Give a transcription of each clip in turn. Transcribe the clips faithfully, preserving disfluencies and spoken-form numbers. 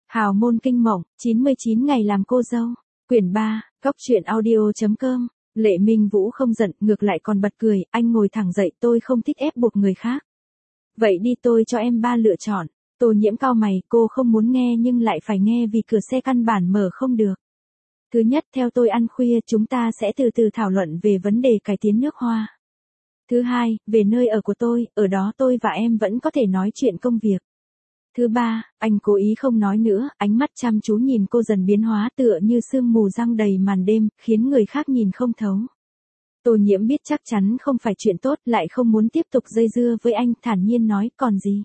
Hào môn kinh mộng, chín mươi chín ngày làm cô dâu. Quyển ba, Cóc truyện audio.com. Lệ Minh Vũ không giận, ngược lại còn bật cười, anh ngồi thẳng dậy, tôi không thích ép buộc người khác. Vậy đi, tôi cho em ba lựa chọn. Tô Nhiễm cau mày, cô không muốn nghe nhưng lại phải nghe vì cửa xe căn bản mở không được. Thứ nhất, theo tôi ăn khuya chúng ta sẽ từ từ thảo luận về vấn đề cải tiến nước hoa. Thứ hai, về nơi ở của tôi, ở đó tôi và em vẫn có thể nói chuyện công việc. Thứ ba, anh cố ý không nói nữa, ánh mắt chăm chú nhìn cô dần biến hóa tựa như sương mù giăng đầy màn đêm, khiến người khác nhìn không thấu. Tô Nhiễm biết chắc chắn không phải chuyện tốt, lại không muốn tiếp tục dây dưa với anh, thản nhiên nói, còn gì.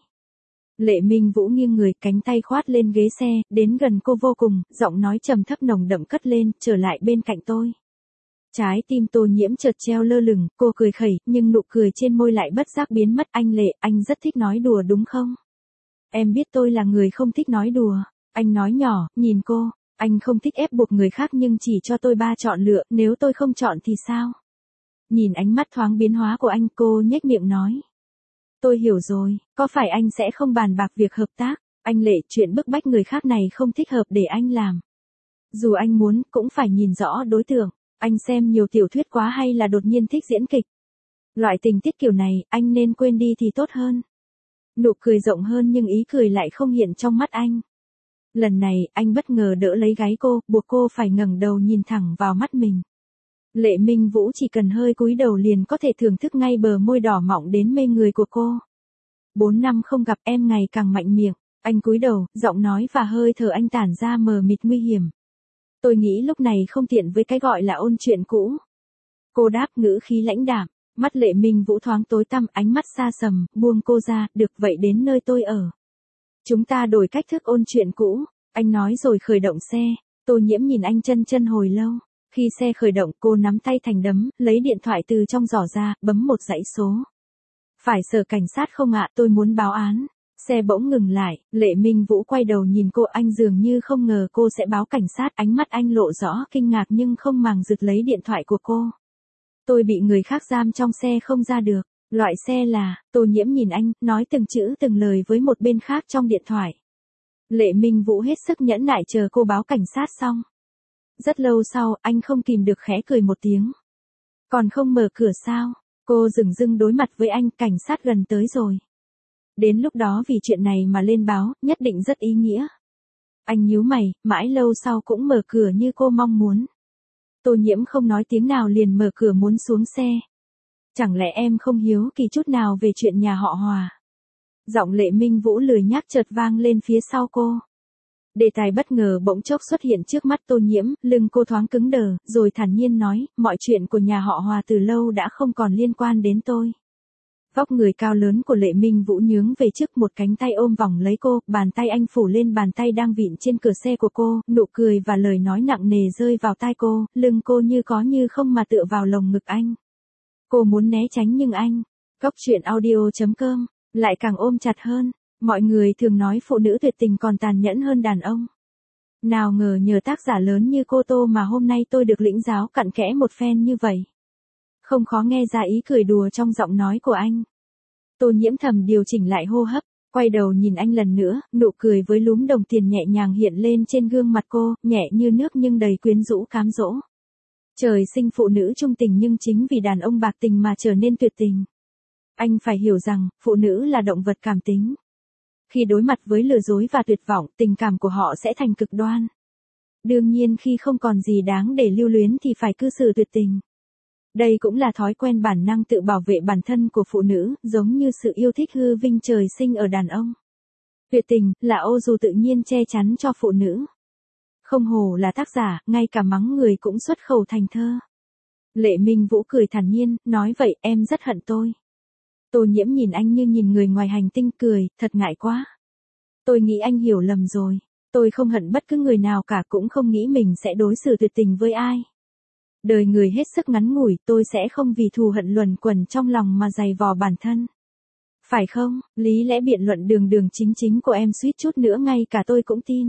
Lệ Minh Vũ nghiêng người, cánh tay khoát lên ghế xe, đến gần cô vô cùng, giọng nói trầm thấp nồng đậm cất lên, trở lại bên cạnh tôi. Trái tim Tô Nhiễm chợt treo lơ lửng, cô cười khẩy, nhưng nụ cười trên môi lại bất giác biến mất. Anh Lệ, anh rất thích nói đùa đúng không? Em biết tôi là người không thích nói đùa. Anh nói nhỏ, nhìn cô, anh không thích ép buộc người khác nhưng chỉ cho tôi ba chọn lựa, nếu tôi không chọn thì sao? Nhìn ánh mắt thoáng biến hóa của anh, cô nhếch miệng nói. Tôi hiểu rồi, có phải anh sẽ không bàn bạc việc hợp tác? Anh Lệ, chuyện bức bách người khác này không thích hợp để anh làm. Dù anh muốn, cũng phải nhìn rõ đối tượng. Anh xem nhiều tiểu thuyết quá hay là đột nhiên thích diễn kịch? Loại tình tiết kiểu này, anh nên quên đi thì tốt hơn. Nụ cười rộng hơn nhưng ý cười lại không hiện trong mắt anh. Lần này, anh bất ngờ đỡ lấy gáy cô, buộc cô phải ngẩng đầu nhìn thẳng vào mắt mình. Lệ Minh Vũ chỉ cần hơi cúi đầu liền có thể thưởng thức ngay bờ môi đỏ mọng đến mê người của cô. Bốn năm không gặp em ngày càng mạnh miệng, anh cúi đầu, giọng nói và hơi thở anh tản ra mờ mịt nguy hiểm. Tôi nghĩ lúc này không tiện với cái gọi là ôn chuyện cũ. Cô đáp ngữ khí lãnh đạm, mắt Lệ Minh Vũ thoáng tối tăm, ánh mắt xa sầm, buông cô ra, được vậy đến nơi tôi ở. Chúng ta đổi cách thức ôn chuyện cũ, anh nói rồi khởi động xe. Tô Nhiễm nhìn anh chân chân hồi lâu. Khi xe khởi động, cô nắm tay thành đấm, lấy điện thoại từ trong giỏ ra, bấm một dãy số. Phải sở cảnh sát không ạ, tôi muốn báo án. Xe bỗng ngừng lại, Lệ Minh Vũ quay đầu nhìn cô, anh dường như không ngờ cô sẽ báo cảnh sát, ánh mắt anh lộ rõ kinh ngạc nhưng không màng rực lấy điện thoại của cô. Tôi bị người khác giam trong xe không ra được, loại xe là, Tô Nhiễm nhìn anh, nói từng chữ từng lời với một bên khác trong điện thoại. Lệ Minh Vũ hết sức nhẫn nại chờ cô báo cảnh sát xong. Rất lâu sau, anh không kìm được khẽ cười một tiếng. Còn không mở cửa sao? Cô dửng dưng đối mặt với anh, cảnh sát gần tới rồi. Đến lúc đó vì chuyện này mà lên báo, nhất định rất ý nghĩa. Anh nhíu mày, mãi lâu sau cũng mở cửa như cô mong muốn. Tô Nhiễm không nói tiếng nào liền mở cửa muốn xuống xe. Chẳng lẽ em không hiếu kỳ chút nào về chuyện nhà họ Hòa? Giọng Lệ Minh Vũ lười nhác chợt vang lên phía sau cô. Đề tài bất ngờ bỗng chốc xuất hiện trước mắt Tô Nhiễm, lưng cô thoáng cứng đờ, rồi thản nhiên nói, mọi chuyện của nhà họ Hòa từ lâu đã không còn liên quan đến tôi. Vóc người cao lớn của Lệ Minh Vũ nhướng về trước, một cánh tay ôm vòng lấy cô, bàn tay anh phủ lên bàn tay đang vịn trên cửa xe của cô, nụ cười và lời nói nặng nề rơi vào tai cô, lưng cô như có như không mà tựa vào lồng ngực anh. Cô muốn né tránh nhưng anh, Cóc truyện audio.com, lại càng ôm chặt hơn. Mọi người thường nói phụ nữ tuyệt tình còn tàn nhẫn hơn đàn ông. Nào ngờ nhờ tác giả lớn như cô Tô mà hôm nay tôi được lĩnh giáo cặn kẽ một phen như vậy. Không khó nghe ra ý cười đùa trong giọng nói của anh. Tô Nhiễm thầm điều chỉnh lại hô hấp, quay đầu nhìn anh lần nữa, nụ cười với lúm đồng tiền nhẹ nhàng hiện lên trên gương mặt cô, nhẹ như nước nhưng đầy quyến rũ cám dỗ. Trời sinh phụ nữ trung tình nhưng chính vì đàn ông bạc tình mà trở nên tuyệt tình. Anh phải hiểu rằng, phụ nữ là động vật cảm tính. Khi đối mặt với lừa dối và tuyệt vọng, tình cảm của họ sẽ thành cực đoan. Đương nhiên khi không còn gì đáng để lưu luyến thì phải cư xử tuyệt tình. Đây cũng là thói quen bản năng tự bảo vệ bản thân của phụ nữ, giống như sự yêu thích hư vinh trời sinh ở đàn ông. Tuyệt tình, là ô dù tự nhiên che chắn cho phụ nữ. Không hổ là tác giả, ngay cả mắng người cũng xuất khẩu thành thơ. Lệ Minh Vũ cười thản nhiên, nói vậy em rất hận tôi. Tô Nhiễm nhìn anh như nhìn người ngoài hành tinh, cười, thật ngại quá. Tôi nghĩ anh hiểu lầm rồi. Tôi không hận bất cứ người nào cả, cũng không nghĩ mình sẽ đối xử tuyệt tình với ai. Đời người hết sức ngắn ngủi, tôi sẽ không vì thù hận luẩn quẩn trong lòng mà dày vò bản thân. Phải không? Lý lẽ biện luận đường đường chính chính của em suýt chút nữa ngay cả tôi cũng tin.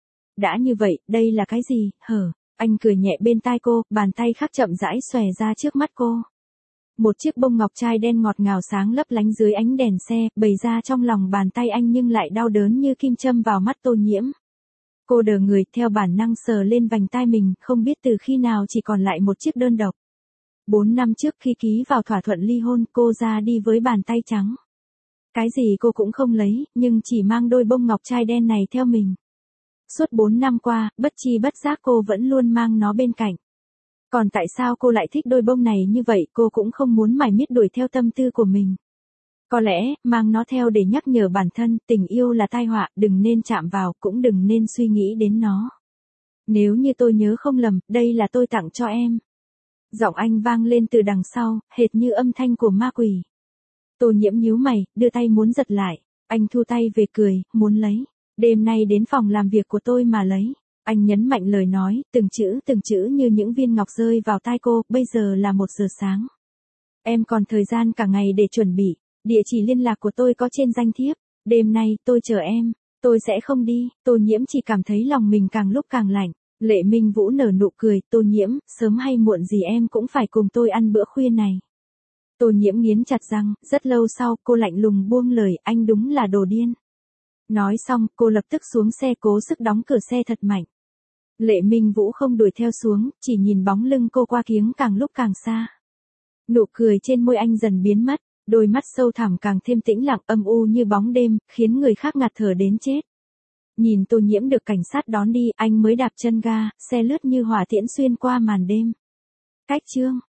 Đã như vậy, đây là cái gì, hở? Anh cười nhẹ bên tai cô, bàn tay khác chậm rãi xòe ra trước mắt cô. Một chiếc bông ngọc trai đen ngọt ngào sáng lấp lánh dưới ánh đèn xe, bày ra trong lòng bàn tay anh nhưng lại đau đớn như kim châm vào mắt Tô Nhiễm. Cô đờ người theo bản năng sờ lên vành tai mình, không biết từ khi nào chỉ còn lại một chiếc đơn độc. Bốn năm trước khi ký vào thỏa thuận ly hôn, cô ra đi với bàn tay trắng. Cái gì cô cũng không lấy, nhưng chỉ mang đôi bông ngọc trai đen này theo mình. Suốt bốn năm qua, bất chi bất giác cô vẫn luôn mang nó bên cạnh. Còn tại sao cô lại thích đôi bông này như vậy, cô cũng không muốn mải miết đuổi theo tâm tư của mình. Có lẽ, mang nó theo để nhắc nhở bản thân, tình yêu là tai họa, đừng nên chạm vào, cũng đừng nên suy nghĩ đến nó. Nếu như tôi nhớ không lầm, đây là tôi tặng cho em. Giọng anh vang lên từ đằng sau, hệt như âm thanh của ma quỷ. Tô Nhiễm nhíu mày, đưa tay muốn giật lại. Anh thu tay về cười, muốn lấy. Đêm nay đến phòng làm việc của tôi mà lấy. Anh nhấn mạnh lời nói, từng chữ từng chữ như những viên ngọc rơi vào tai cô, bây giờ là một giờ sáng. Em còn thời gian cả ngày để chuẩn bị. Địa chỉ liên lạc của tôi có trên danh thiếp. Đêm nay, tôi chờ em. Tôi sẽ không đi. Tô Nhiễm chỉ cảm thấy lòng mình càng lúc càng lạnh. Lệ Minh Vũ nở nụ cười, Tô Nhiễm, sớm hay muộn gì em cũng phải cùng tôi ăn bữa khuya này. Tô Nhiễm nghiến chặt răng, rất lâu sau, cô lạnh lùng buông lời, anh đúng là đồ điên. Nói xong, cô lập tức xuống xe cố sức đóng cửa xe thật mạnh. Lệ Minh Vũ không đuổi theo xuống, chỉ nhìn bóng lưng cô qua kiếng càng lúc càng xa. Nụ cười trên môi anh dần biến mất, đôi mắt sâu thẳm càng thêm tĩnh lặng âm u như bóng đêm, khiến người khác ngạt thở đến chết. Nhìn Tô Nhiễm được cảnh sát đón đi, anh mới đạp chân ga, xe lướt như hỏa tiễn xuyên qua màn đêm. Cách chương